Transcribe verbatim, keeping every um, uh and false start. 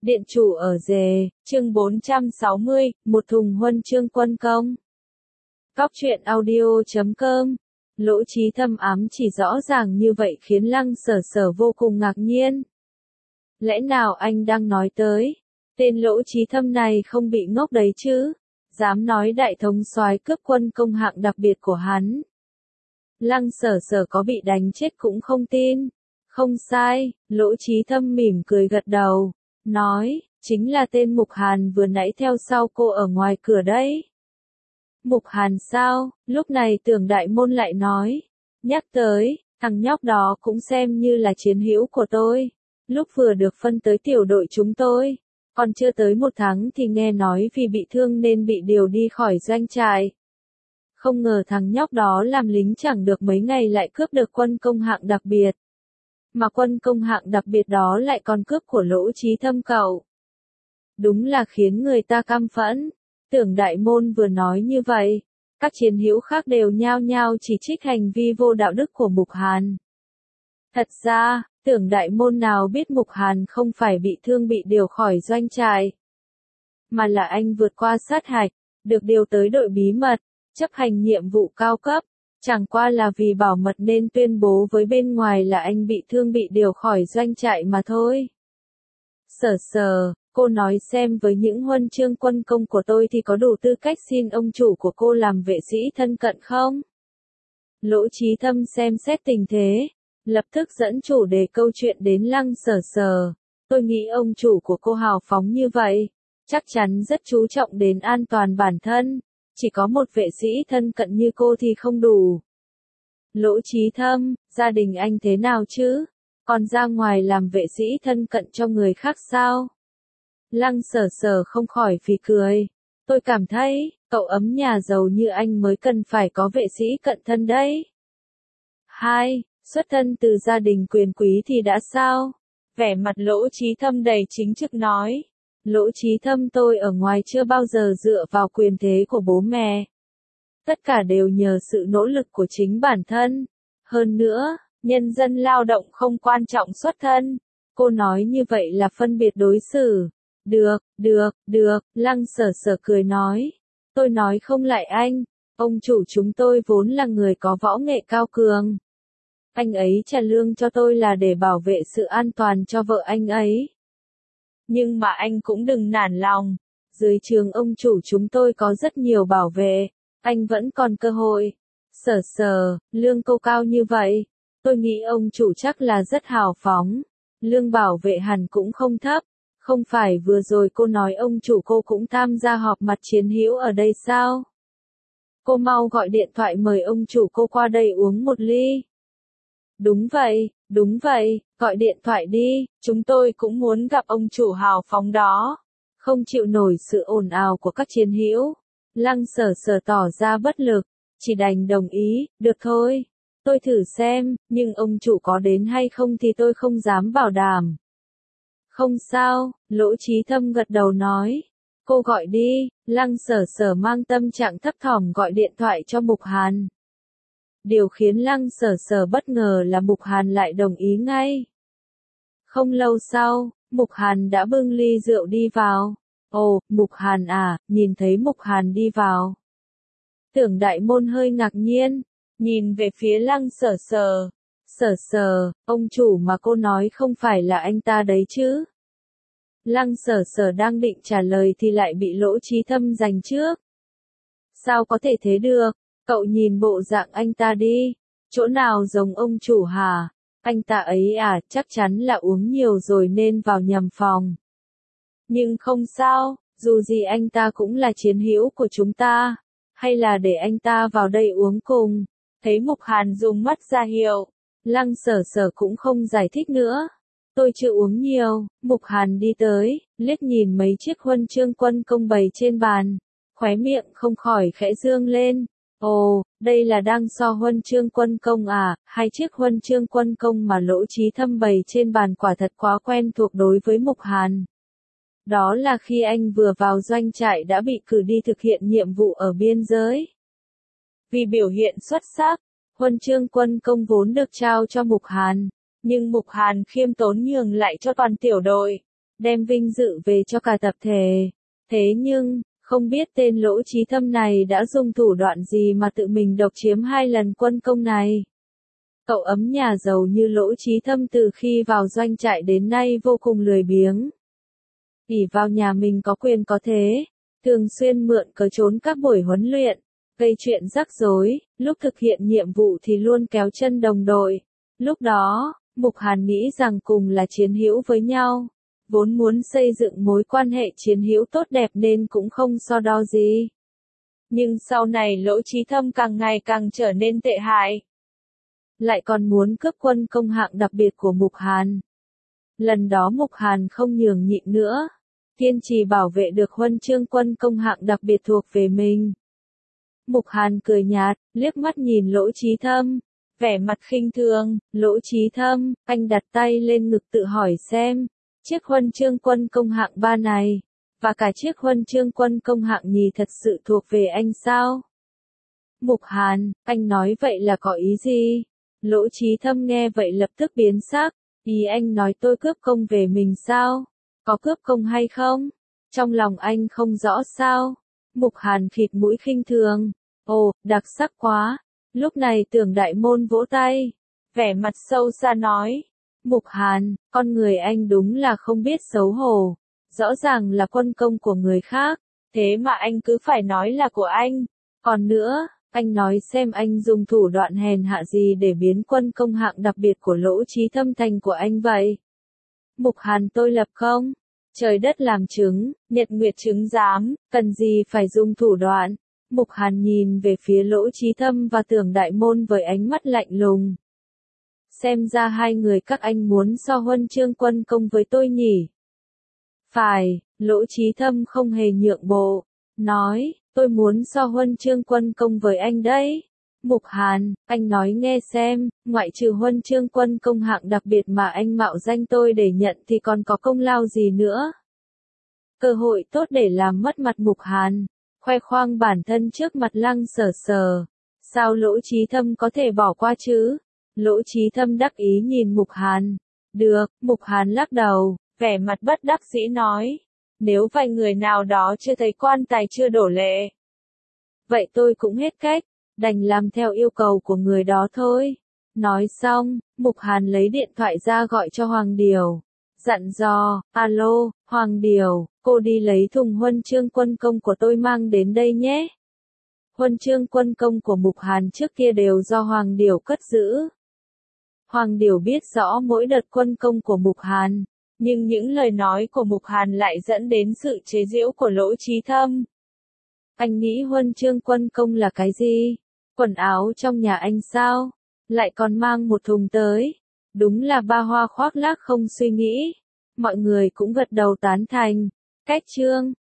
Điện chủ ở rề, chương bốn trăm sáu mươi, một thùng huân chương quân công. Cóc truyện audio chấm com. Lỗ Chí Thâm ám chỉ rõ ràng như vậy khiến Lăng Sở Sở vô cùng ngạc nhiên. Lẽ nào anh đang nói tới, tên Lỗ Chí Thâm này không bị ngốc đấy chứ, dám nói đại thống soái cướp quân công hạng đặc biệt của hắn. Lăng Sở Sở có bị đánh chết cũng không tin. Không sai, Lỗ Chí Thâm mỉm cười gật đầu, nói, chính là tên Mục Hàn vừa nãy theo sau cô ở ngoài cửa đấy. Mục Hàn sao? Lúc này Tưởng Đại Môn lại nói, nhắc tới, thằng nhóc đó cũng xem như là chiến hữu của tôi. Lúc vừa được phân tới tiểu đội chúng tôi, còn chưa tới một tháng thì nghe nói vì bị thương nên bị điều đi khỏi doanh trại. Không ngờ thằng nhóc đó làm lính chẳng được mấy ngày lại cướp được quân công hạng đặc biệt. Mà quân công hạng đặc biệt đó lại còn cướp của Lỗ Chí Thâm cậu. Đúng là khiến người ta căm phẫn. Tưởng Đại Môn vừa nói như vậy, các chiến hữu khác đều nhao nhao chỉ trích hành vi vô đạo đức của Mục Hàn. Thật ra, Tưởng Đại Môn nào biết Mục Hàn không phải bị thương bị điều khỏi doanh trại, mà là anh vượt qua sát hạch, được điều tới đội bí mật, chấp hành nhiệm vụ cao cấp. Chẳng qua là vì bảo mật nên tuyên bố với bên ngoài là anh bị thương bị điều khỏi doanh trại mà thôi. Sở Sở, cô nói xem với những huân chương quân công của tôi thì có đủ tư cách xin ông chủ của cô làm vệ sĩ thân cận không? Lỗ Chí Thâm xem xét tình thế, lập tức dẫn chủ đề câu chuyện đến Lăng Sở Sở. Tôi nghĩ ông chủ của cô hào phóng như vậy, chắc chắn rất chú trọng đến an toàn bản thân. Chỉ có một vệ sĩ thân cận như cô thì không đủ. Lỗ Chí Thâm, gia đình anh thế nào chứ? Còn ra ngoài làm vệ sĩ thân cận cho người khác sao? Lăng Sở Sở không khỏi phì cười. Tôi cảm thấy, cậu ấm nhà giàu như anh mới cần phải có vệ sĩ cận thân đấy. Hai, xuất thân từ gia đình quyền quý thì đã sao? Vẻ mặt Lỗ Chí Thâm đầy chính trực nói. Lỗ Chí Thâm tôi ở ngoài chưa bao giờ dựa vào quyền thế của bố mẹ. Tất cả đều nhờ sự nỗ lực của chính bản thân. Hơn nữa, nhân dân lao động không quan trọng xuất thân. Cô nói như vậy là phân biệt đối xử. Được, được, được, Lăng Sở Sở cười nói. Tôi nói không lại anh, ông chủ chúng tôi vốn là người có võ nghệ cao cường. Anh ấy trả lương cho tôi là để bảo vệ sự an toàn cho vợ anh ấy. Nhưng mà anh cũng đừng nản lòng, dưới trường ông chủ chúng tôi có rất nhiều bảo vệ, anh vẫn còn cơ hội. Sở Sở, lương cô cao như vậy, tôi nghĩ ông chủ chắc là rất hào phóng, lương bảo vệ hẳn cũng không thấp, không phải vừa rồi cô nói ông chủ cô cũng tham gia họp mặt chiến hữu ở đây sao? Cô mau gọi điện thoại mời ông chủ cô qua đây uống một ly. Đúng vậy, đúng vậy, gọi điện thoại đi, chúng tôi cũng muốn gặp ông chủ hào phóng đó. Không chịu nổi sự ồn ào của các chiến hữu, Lăng Sở Sở tỏ ra bất lực, chỉ đành đồng ý, được thôi, tôi thử xem, nhưng ông chủ có đến hay không thì tôi không dám bảo đảm. Không sao, Lỗ Chí Thâm gật đầu nói, cô gọi đi. Lăng Sở Sở mang tâm trạng thấp thỏm gọi điện thoại cho Mục Hàn. Điều khiến Lăng Sở Sở bất ngờ là Mục Hàn lại đồng ý ngay. Không lâu sau, Mục Hàn đã bưng ly rượu đi vào. Ồ, Mục Hàn à, nhìn thấy Mục Hàn đi vào. Tưởng Đại Môn hơi ngạc nhiên, nhìn về phía Lăng Sở Sở. Sở Sở, ông chủ mà cô nói không phải là anh ta đấy chứ? Lăng Sở Sở đang định trả lời thì lại bị Lỗ Chí Thâm giành trước. Sao có thể thế được? Cậu nhìn bộ dạng anh ta đi, chỗ nào giống ông chủ hả? Anh ta ấy à, chắc chắn là uống nhiều rồi nên vào nhầm phòng. Nhưng không sao, dù gì anh ta cũng là chiến hữu của chúng ta, hay là để anh ta vào đây uống cùng. Thấy Mục Hàn dùng mắt ra hiệu, Lăng Sở Sở cũng không giải thích nữa. Tôi chưa uống nhiều. Mục Hàn đi tới, liếc nhìn mấy chiếc huân chương quân công bày trên bàn, khóe miệng không khỏi khẽ dương lên. Ồ, đây là đang so huân chương quân công à? Hai chiếc huân chương quân công mà Lỗ Chí Thâm bày trên bàn quả thật quá quen thuộc đối với Mục Hàn. Đó là khi anh vừa vào doanh trại đã bị cử đi thực hiện nhiệm vụ ở biên giới. Vì biểu hiện xuất sắc, huân chương quân công vốn được trao cho Mục Hàn, nhưng Mục Hàn khiêm tốn nhường lại cho toàn tiểu đội. đem vinh dự về cho cả tập thể. Thế nhưng, không biết tên Lỗ Chí Thâm này đã dùng thủ đoạn gì mà tự mình độc chiếm hai lần quân công này. Cậu ấm nhà giàu như Lỗ Chí Thâm từ khi vào doanh trại đến nay vô cùng lười biếng. ỷ vào nhà mình có quyền có thế, thường xuyên mượn cớ trốn các buổi huấn luyện, gây chuyện rắc rối, lúc thực hiện nhiệm vụ thì luôn kéo chân đồng đội. Lúc đó, Mục Hàn nghĩ rằng cùng là chiến hữu với nhau, vốn muốn xây dựng mối quan hệ chiến hữu tốt đẹp nên cũng không so đo gì. Nhưng sau này Lỗ Chí Thâm càng ngày càng trở nên tệ hại. Lại còn muốn cướp quân công hạng đặc biệt của Mục Hàn. Lần đó Mục Hàn không nhường nhịn nữa, kiên trì bảo vệ được huân chương quân công hạng đặc biệt thuộc về mình. Mục Hàn cười nhạt, liếc mắt nhìn Lỗ Chí Thâm, vẻ mặt khinh thường. Lỗ Chí Thâm, anh đặt tay lên ngực tự hỏi xem, chiếc huân chương quân công hạng ba này, và cả chiếc huân chương quân công hạng nhì thật sự thuộc về anh sao? Mục Hàn, anh nói vậy là có ý gì? Lỗ Chí Thâm nghe vậy lập tức biến sắc, ý anh nói tôi cướp công về mình sao? Có cướp công hay không? Trong lòng anh không rõ sao? Mục Hàn khịt mũi khinh thường, ồ, đặc sắc quá. Lúc này Tưởng Đại Môn vỗ tay, vẻ mặt sâu xa nói, Mục Hàn, con người anh đúng là không biết xấu hổ, rõ ràng là quân công của người khác, thế mà anh cứ phải nói là của anh. Còn nữa, anh nói xem anh dùng thủ đoạn hèn hạ gì để biến quân công hạng đặc biệt của Lỗ Chí Thâm thành của anh vậy? Mục Hàn tôi lập không? Trời đất làm chứng, nhật nguyệt chứng giám, cần gì phải dùng thủ đoạn? Mục Hàn nhìn về phía Lỗ Chí Thâm và Tưởng Đại Môn với ánh mắt lạnh lùng. Xem ra hai người các anh muốn so huân chương quân công với tôi nhỉ? Phải, Lỗ Chí Thâm không hề nhượng bộ, nói, tôi muốn so huân chương quân công với anh đấy. Mục Hàn, anh nói nghe xem, ngoại trừ huân chương quân công hạng đặc biệt mà anh mạo danh tôi để nhận thì còn có công lao gì nữa? Cơ hội tốt để làm mất mặt Mục Hàn, khoe khoang bản thân trước mặt Lăng Sở Sở. Sao Lỗ Chí Thâm có thể bỏ qua chứ? Lỗ Chí Thâm đắc ý nhìn Mục Hàn. Được, Mục Hàn lắc đầu, vẻ mặt bất đắc dĩ nói. Nếu vài người nào đó chưa thấy quan tài chưa đổ lệ, vậy tôi cũng hết cách, đành làm theo yêu cầu của người đó thôi. Nói xong, Mục Hàn lấy điện thoại ra gọi cho Hoàng Điều. Dặn dò, alo, Hoàng Điều, cô đi lấy thùng huân chương quân công của tôi mang đến đây nhé. Huân chương quân công của Mục Hàn trước kia đều do Hoàng Điều cất giữ. Hoàng Điều biết rõ mỗi đợt quân công của Mục Hàn, nhưng những lời nói của Mục Hàn lại dẫn đến sự chế giễu của Lỗ Chí Thâm. Anh nghĩ huân chương quân công là cái gì? Quần áo trong nhà anh sao? Lại còn mang một thùng tới. Đúng là ba hoa khoác lác không suy nghĩ. Mọi người cũng gật đầu tán thành. Cách chương